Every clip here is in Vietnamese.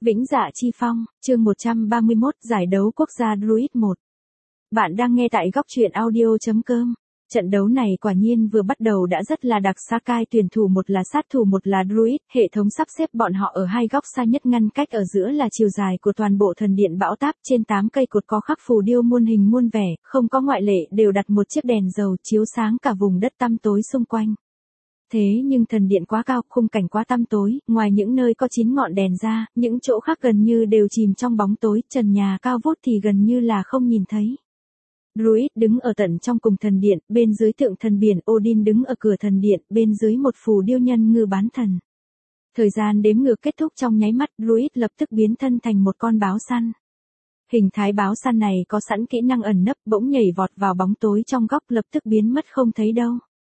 Vĩnh Dạ Chi Phong, chương 131, giải đấu quốc gia Druid 1. Bạn đang nghe tại góc truyện audio.com. Trận đấu này quả nhiên vừa bắt đầu đã rất là đặc sắc. Hai tuyển thủ, một là sát thủ một là Druid, hệ thống sắp xếp bọn họ ở hai góc xa nhất, ngăn cách ở giữa là chiều dài của toàn bộ thần điện bão táp. Trên 8 cây cột có khắc phù điêu muôn hình muôn vẻ, không có ngoại lệ, đều đặt một chiếc đèn dầu chiếu sáng cả vùng đất tăm tối xung quanh. Thế nhưng thần điện quá cao, khung cảnh quá tăm tối, ngoài những nơi có 9 ngọn đèn ra, những chỗ khác gần như đều chìm trong bóng tối, trần nhà cao vút thì gần như là không nhìn thấy. Druid đứng ở tận trong cùng thần điện, bên dưới tượng thần biển, Odin đứng ở cửa thần điện, bên dưới một phù điêu nhân ngư bán thần. Thời gian đếm ngược kết thúc trong nháy mắt, Druid lập tức biến thân thành một con báo săn. Hình thái báo săn này có sẵn kỹ năng ẩn nấp, bỗng nhảy vọt vào bóng tối trong góc, lập tức biến mất không thấy đâu.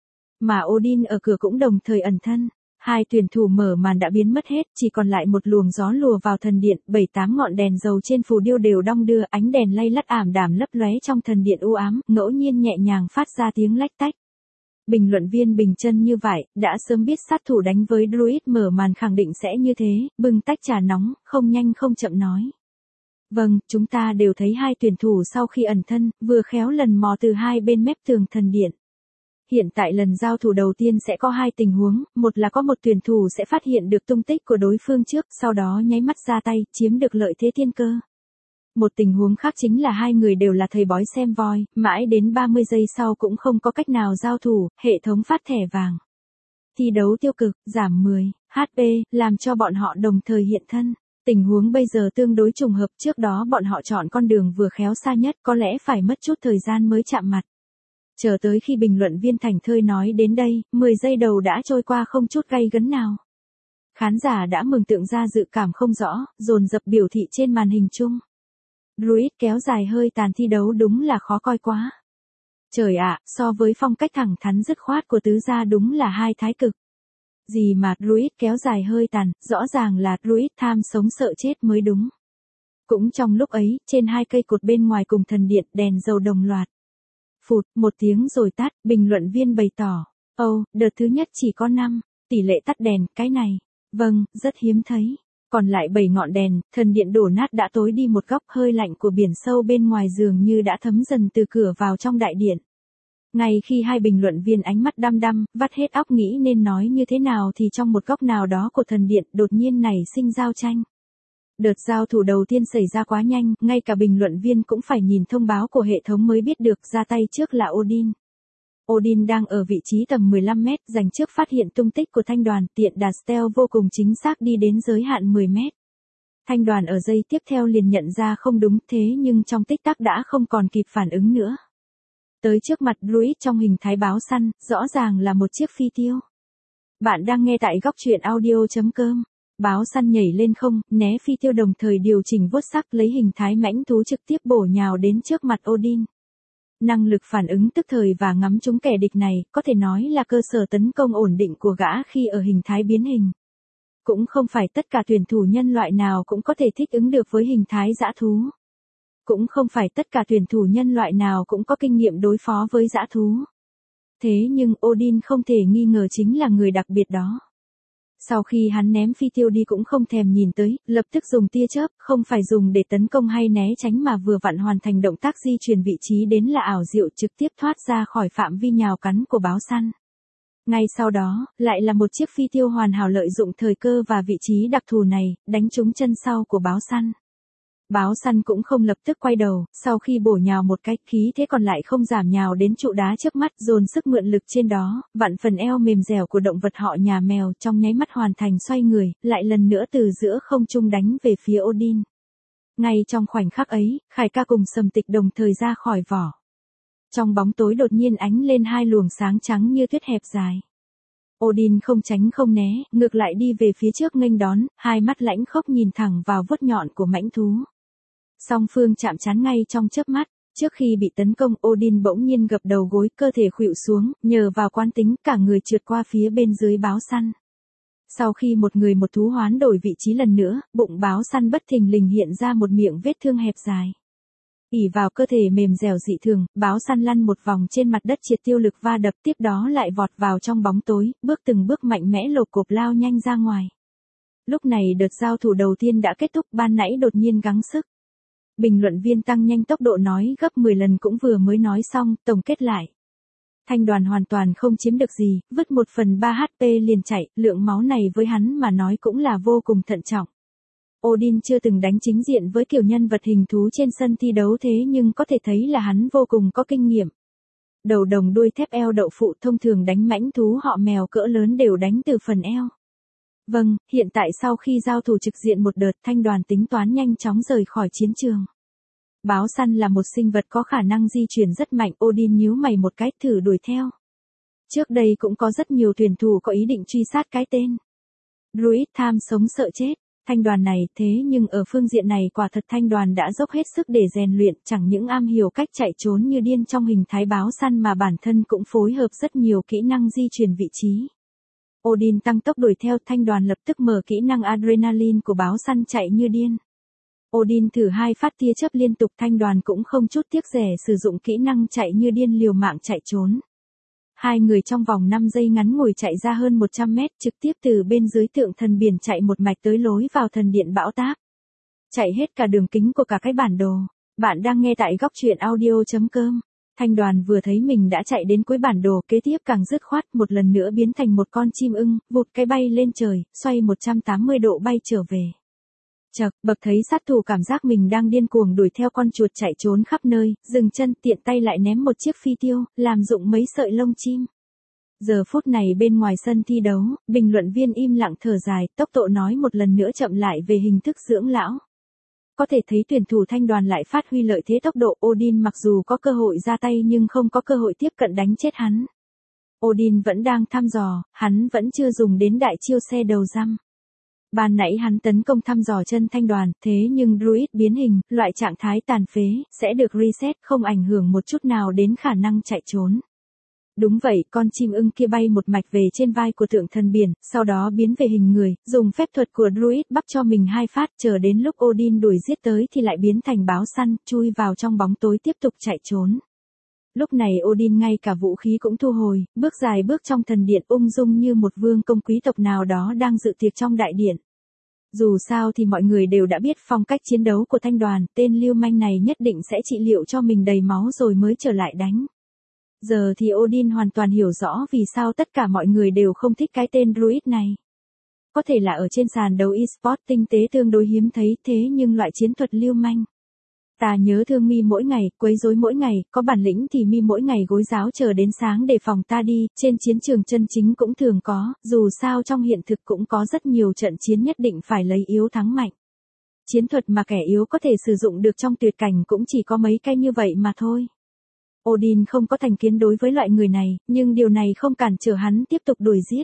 Mà Odin ở cửa cũng đồng thời ẩn thân. Hai tuyển thủ mở màn đã biến mất hết, chỉ còn lại một luồng gió lùa vào thần điện, 7-8 ngọn đèn dầu trên phù điêu đều đong đưa, ánh đèn lay lắt ảm đạm lấp lóe trong thần điện u ám, ngẫu nhiên nhẹ nhàng phát ra tiếng lách tách. Bình luận viên bình chân như vậy, đã sớm biết sát thủ đánh với Druid mở màn khẳng định sẽ như thế, bưng tách trà nóng, không nhanh không chậm nói. Vâng, chúng ta đều thấy hai tuyển thủ sau khi ẩn thân, vừa khéo lần mò từ hai bên mép tường thần điện. Hiện tại lần giao thủ đầu tiên sẽ có hai tình huống, một là có một tuyển thủ sẽ phát hiện được tung tích của đối phương trước, sau đó nháy mắt ra tay, chiếm được lợi thế tiên cơ. Một tình huống khác chính là hai người đều là thầy bói xem voi, mãi đến 30 giây sau cũng không có cách nào giao thủ, hệ thống phát thẻ vàng. Thi đấu tiêu cực, giảm 10 HP, làm cho bọn họ đồng thời hiện thân. Tình huống bây giờ tương đối trùng hợp, trước đó bọn họ chọn con đường vừa khéo xa nhất, có lẽ phải mất chút thời gian mới chạm mặt. Chờ tới khi bình luận viên thành thơi nói đến đây, 10 giây đầu đã trôi qua không chút gay gấn nào. Khán giả đã mường tượng ra dự cảm không rõ, dồn dập biểu thị trên màn hình chung. Druid kéo dài hơi tàn, thi đấu đúng là khó coi quá. Trời ạ, so với phong cách thẳng thắn dứt khoát của tứ gia đúng là hai thái cực. Gì mà Druid kéo dài hơi tàn, rõ ràng là Druid tham sống sợ chết mới đúng. Cũng trong lúc ấy, trên hai cây cột bên ngoài cùng thần điện, đèn dầu đồng loạt. Phụt, một tiếng rồi tắt, bình luận viên bày tỏ. Đợt thứ nhất chỉ có 5, tỷ lệ tắt đèn, cái này. Vâng, rất hiếm thấy. Còn lại 7 ngọn đèn, thần điện đổ nát đã tối đi một góc, hơi lạnh của biển sâu bên ngoài dường như đã thấm dần từ cửa vào trong đại điện. Ngay khi hai bình luận viên ánh mắt đăm đăm, vắt hết óc nghĩ nên nói như thế nào thì trong một góc nào đó của thần điện đột nhiên nảy sinh giao tranh. Đợt giao thủ đầu tiên xảy ra quá nhanh, ngay cả bình luận viên cũng phải nhìn thông báo của hệ thống mới biết được, ra tay trước là Odin. Odin đang ở vị trí tầm 15 mét, giành trước phát hiện tung tích của thanh đoàn, tiện đà stealth vô cùng chính xác đi đến giới hạn 10 mét. Thanh đoàn ở giây tiếp theo liền nhận ra không đúng, thế nhưng trong tích tắc đã không còn kịp phản ứng nữa. Tới trước mặt Druid trong hình thái báo săn, rõ ràng là một chiếc phi tiêu. Bạn đang nghe tại góc truyện audio.com. Báo săn nhảy lên không, né phi tiêu đồng thời điều chỉnh vuốt sắc, lấy hình thái mãnh thú trực tiếp bổ nhào đến trước mặt Odin. Năng lực phản ứng tức thời và ngắm trúng kẻ địch này, có thể nói là cơ sở tấn công ổn định của gã khi ở hình thái biến hình. Cũng không phải tất cả tuyển thủ nhân loại nào cũng có thể thích ứng được với hình thái dã thú. Cũng không phải tất cả tuyển thủ nhân loại nào cũng có kinh nghiệm đối phó với dã thú. Thế nhưng Odin không thể nghi ngờ chính là người đặc biệt đó. Sau khi hắn ném phi tiêu đi cũng không thèm nhìn tới, lập tức dùng tia chớp, không phải dùng để tấn công hay né tránh mà vừa vặn hoàn thành động tác di chuyển vị trí đến là ảo diệu, trực tiếp thoát ra khỏi phạm vi nhào cắn của báo săn. Ngay sau đó, lại là một chiếc phi tiêu hoàn hảo lợi dụng thời cơ và vị trí đặc thù này, đánh trúng chân sau của báo săn. Báo săn cũng không lập tức quay đầu, sau khi bổ nhào một cái, khí thế còn lại không giảm nhào đến trụ đá trước mắt, dồn sức mượn lực trên đó, vặn phần eo mềm dẻo của động vật họ nhà mèo, trong nháy mắt hoàn thành xoay người, lại lần nữa từ giữa không trung đánh về phía Odin. Ngay trong khoảnh khắc ấy, Khải Ca cùng Sầm Tịch đồng thời ra khỏi vỏ. Trong bóng tối đột nhiên ánh lên hai luồng sáng trắng như tuyết hẹp dài. Odin không tránh không né, ngược lại đi về phía trước nghênh đón, hai mắt lãnh khốc nhìn thẳng vào vuốt nhọn của mãnh thú. Song phương chạm trán ngay trong chớp mắt, trước khi bị tấn công Odin bỗng nhiên gập đầu gối, cơ thể khuỵu xuống, nhờ vào quán tính cả người trượt qua phía bên dưới báo săn. Sau khi một người một thú hoán đổi vị trí lần nữa, bụng báo săn bất thình lình hiện ra một miệng vết thương hẹp dài. ỷ vào cơ thể mềm dẻo dị thường, báo săn lăn một vòng trên mặt đất triệt tiêu lực va đập, tiếp đó lại vọt vào trong bóng tối, bước từng bước mạnh mẽ lộp cộp lao nhanh ra ngoài. Lúc này đợt giao thủ đầu tiên đã kết thúc, ban nãy đột nhiên gắng sức. Bình luận viên tăng nhanh tốc độ nói gấp 10 lần cũng vừa mới nói xong, tổng kết lại. Thanh Đoàn hoàn toàn không chiếm được gì, vứt 1/3 HP liền chạy, lượng máu này với hắn mà nói cũng là vô cùng thận trọng. Odin chưa từng đánh chính diện với kiểu nhân vật hình thú trên sân thi đấu thế nhưng có thể thấy là hắn vô cùng có kinh nghiệm. Đầu đồng đuôi thép eo đậu phụ thông thường đánh mãnh thú họ mèo cỡ lớn đều đánh từ phần eo. Vâng, hiện tại sau khi giao thủ trực diện một đợt, Thanh Đoàn tính toán nhanh chóng rời khỏi chiến trường. Báo săn là một sinh vật có khả năng di chuyển rất mạnh, Odin nhíu mày một cái thử đuổi theo. Trước đây cũng có rất nhiều tuyển thủ có ý định truy sát cái tên Druid tham sống sợ chết, Thanh Đoàn này, thế nhưng ở phương diện này quả thật Thanh Đoàn đã dốc hết sức để rèn luyện, chẳng những am hiểu cách chạy trốn như điên trong hình thái báo săn mà bản thân cũng phối hợp rất nhiều kỹ năng di chuyển vị trí. Odin tăng tốc đuổi theo, Thanh Đoàn lập tức mở kỹ năng adrenaline của báo săn chạy như điên. Odin thử 2 phát tia chớp liên tục, Thanh Đoàn cũng không chút tiếc rẻ sử dụng kỹ năng chạy như điên liều mạng chạy trốn. Hai người trong vòng 5 giây ngắn ngủi chạy ra hơn 100 mét, trực tiếp từ bên dưới tượng thần biển chạy một mạch tới lối vào thần điện bão táp. Chạy hết cả đường kính của cả cái bản đồ. Bạn đang nghe tại góc truyện audio.com. Thanh Đoàn vừa thấy mình đã chạy đến cuối bản đồ, kế tiếp càng dứt khoát, một lần nữa biến thành một con chim ưng, vụt cái bay lên trời, xoay 180 độ bay trở về. Chậc, bậc thấy sát thủ cảm giác mình đang điên cuồng đuổi theo con chuột chạy trốn khắp nơi, dừng chân tiện tay lại ném một chiếc phi tiêu, làm rụng mấy sợi lông chim. Giờ phút này bên ngoài sân thi đấu, bình luận viên im lặng thở dài, tốc độ nói một lần nữa chậm lại về hình thức dưỡng lão. Có thể thấy tuyển thủ Thanh Đoàn lại phát huy lợi thế tốc độ, Odin mặc dù có cơ hội ra tay nhưng không có cơ hội tiếp cận đánh chết hắn. Odin vẫn đang thăm dò, hắn vẫn chưa dùng đến đại chiêu xe đầu răm. Ban nãy hắn tấn công thăm dò chân Thanh Đoàn, thế nhưng Druid biến hình, loại trạng thái tàn phế, sẽ được reset, không ảnh hưởng một chút nào đến khả năng chạy trốn. Đúng vậy, con chim ưng kia bay một mạch về trên vai của tượng thần biển, sau đó biến về hình người, dùng phép thuật của Druid bắp cho mình 2 phát, chờ đến lúc Odin đuổi giết tới thì lại biến thành báo săn, chui vào trong bóng tối tiếp tục chạy trốn. Lúc này Odin ngay cả vũ khí cũng thu hồi, bước dài bước trong thần điện ung dung như một vương công quý tộc nào đó đang dự tiệc trong đại điện. Dù sao thì mọi người đều đã biết phong cách chiến đấu của Thanh Đoàn, tên lưu manh này nhất định sẽ trị liệu cho mình đầy máu rồi mới trở lại đánh. Giờ thì Odin hoàn toàn hiểu rõ vì sao tất cả mọi người đều không thích cái tên Druid này. Có thể là ở trên sàn đấu eSports tinh tế tương đối hiếm thấy, thế nhưng loại chiến thuật lưu manh. Ta nhớ thương mi mỗi ngày, quấy rối mỗi ngày, có bản lĩnh thì mi mỗi ngày gối giáo chờ đến sáng để phòng ta đi, trên chiến trường chân chính cũng thường có, dù sao trong hiện thực cũng có rất nhiều trận chiến nhất định phải lấy yếu thắng mạnh. Chiến thuật mà kẻ yếu có thể sử dụng được trong tuyệt cảnh cũng chỉ có mấy cái như vậy mà thôi. Odin không có thành kiến đối với loại người này, nhưng điều này không cản trở hắn tiếp tục đuổi giết.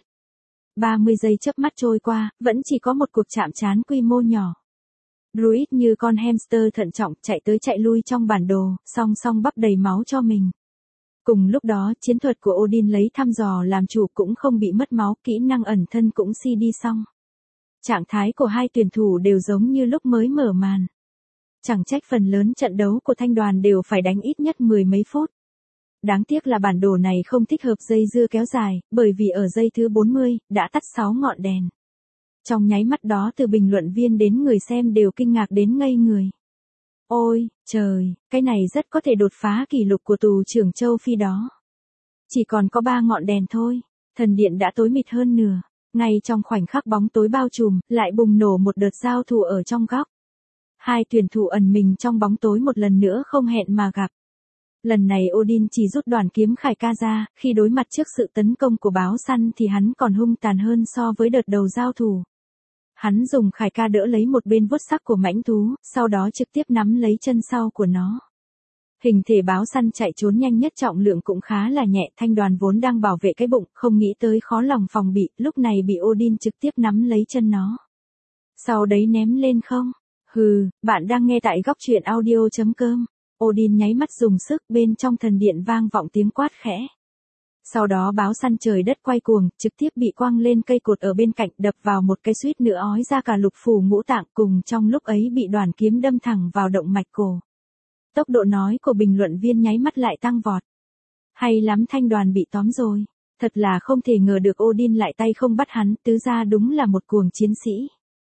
30 giây chớp mắt trôi qua, vẫn chỉ có một cuộc chạm trán quy mô nhỏ. Druid như con hamster thận trọng chạy tới chạy lui trong bản đồ, song song bắp đầy máu cho mình. Cùng lúc đó, chiến thuật của Odin lấy thăm dò làm chủ cũng không bị mất máu, kỹ năng ẩn thân cũng CD xong. Trạng thái của hai tuyển thủ đều giống như lúc mới mở màn. Chẳng trách phần lớn trận đấu của Thanh Đoàn đều phải đánh ít nhất 10 mấy phút. Đáng tiếc là bản đồ này không thích hợp dây dưa kéo dài, bởi vì ở giây thứ 40, đã tắt 6 ngọn đèn. Trong nháy mắt đó từ bình luận viên đến người xem đều kinh ngạc đến ngây người. Ôi, trời, cái này rất có thể đột phá kỷ lục của tù trưởng châu Phi đó. Chỉ còn có 3 ngọn đèn thôi, thần điện đã tối mịt hơn nửa. Ngay trong khoảnh khắc bóng tối bao trùm, lại bùng nổ một đợt giao thủ ở trong góc. Hai tuyển thủ ẩn mình trong bóng tối một lần nữa không hẹn mà gặp. Lần này Odin chỉ rút đoàn kiếm Khải Ca ra, khi đối mặt trước sự tấn công của báo săn thì hắn còn hung tàn hơn so với đợt đầu giao thủ. Hắn dùng Khải Ca đỡ lấy một bên vuốt sắc của mãnh thú, sau đó trực tiếp nắm lấy chân sau của nó. Hình thể báo săn chạy trốn nhanh nhất, trọng lượng cũng khá là nhẹ, Thanh Đoàn vốn đang bảo vệ cái bụng, không nghĩ tới khó lòng phòng bị, lúc này bị Odin trực tiếp nắm lấy chân nó. Sau đấy ném lên không? Hừ, bạn đang nghe tại góc truyện audio.com. Odin nháy mắt dùng sức, bên trong thần điện vang vọng tiếng quát khẽ. Sau đó báo săn trời đất quay cuồng, trực tiếp bị quăng lên cây cột ở bên cạnh, đập vào một cái suýt nữa ói ra cả lục phủ ngũ tạng, cùng trong lúc ấy bị đoàn kiếm đâm thẳng vào động mạch cổ. Tốc độ nói của bình luận viên nháy mắt lại tăng vọt. Hay lắm, Thanh Đoàn bị tóm rồi. Thật là không thể ngờ được Odin lại tay không bắt hắn, tứ ra đúng là một cuồng chiến sĩ.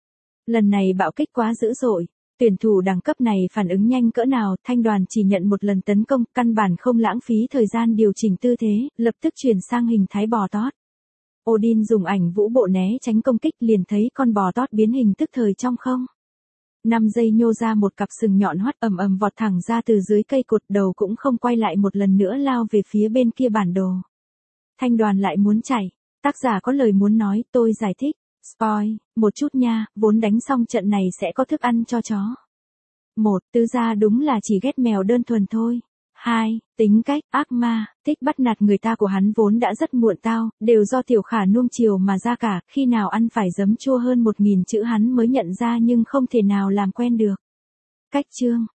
Lần này bạo kích quá dữ dội. Tuyển thủ đẳng cấp này phản ứng nhanh cỡ nào, Thanh Đoàn chỉ nhận một lần tấn công, căn bản không lãng phí thời gian điều chỉnh tư thế, lập tức chuyển sang hình thái bò tót. Odin dùng ảnh vũ bộ né tránh công kích, liền thấy con bò tót biến hình tức thời trong không. 5 giây nhô ra một cặp sừng nhọn hoắt, ầm ầm vọt thẳng ra từ dưới cây cột, đầu cũng không quay lại, một lần nữa lao về phía bên kia bản đồ. Thanh Đoàn lại muốn chạy. Tác giả có lời muốn nói, tôi giải thích. Spoil, một chút nha, vốn đánh xong trận này sẽ có thức ăn cho chó. 1. Tứ gia đúng là chỉ ghét mèo đơn thuần thôi. 2. Tính cách, ác ma, thích bắt nạt người ta của hắn vốn đã rất muộn tao, đều do Tiểu Khả nuông chiều mà ra cả, khi nào ăn phải giấm chua hơn 1000 chữ hắn mới nhận ra nhưng không thể nào làm quen được. Cách chương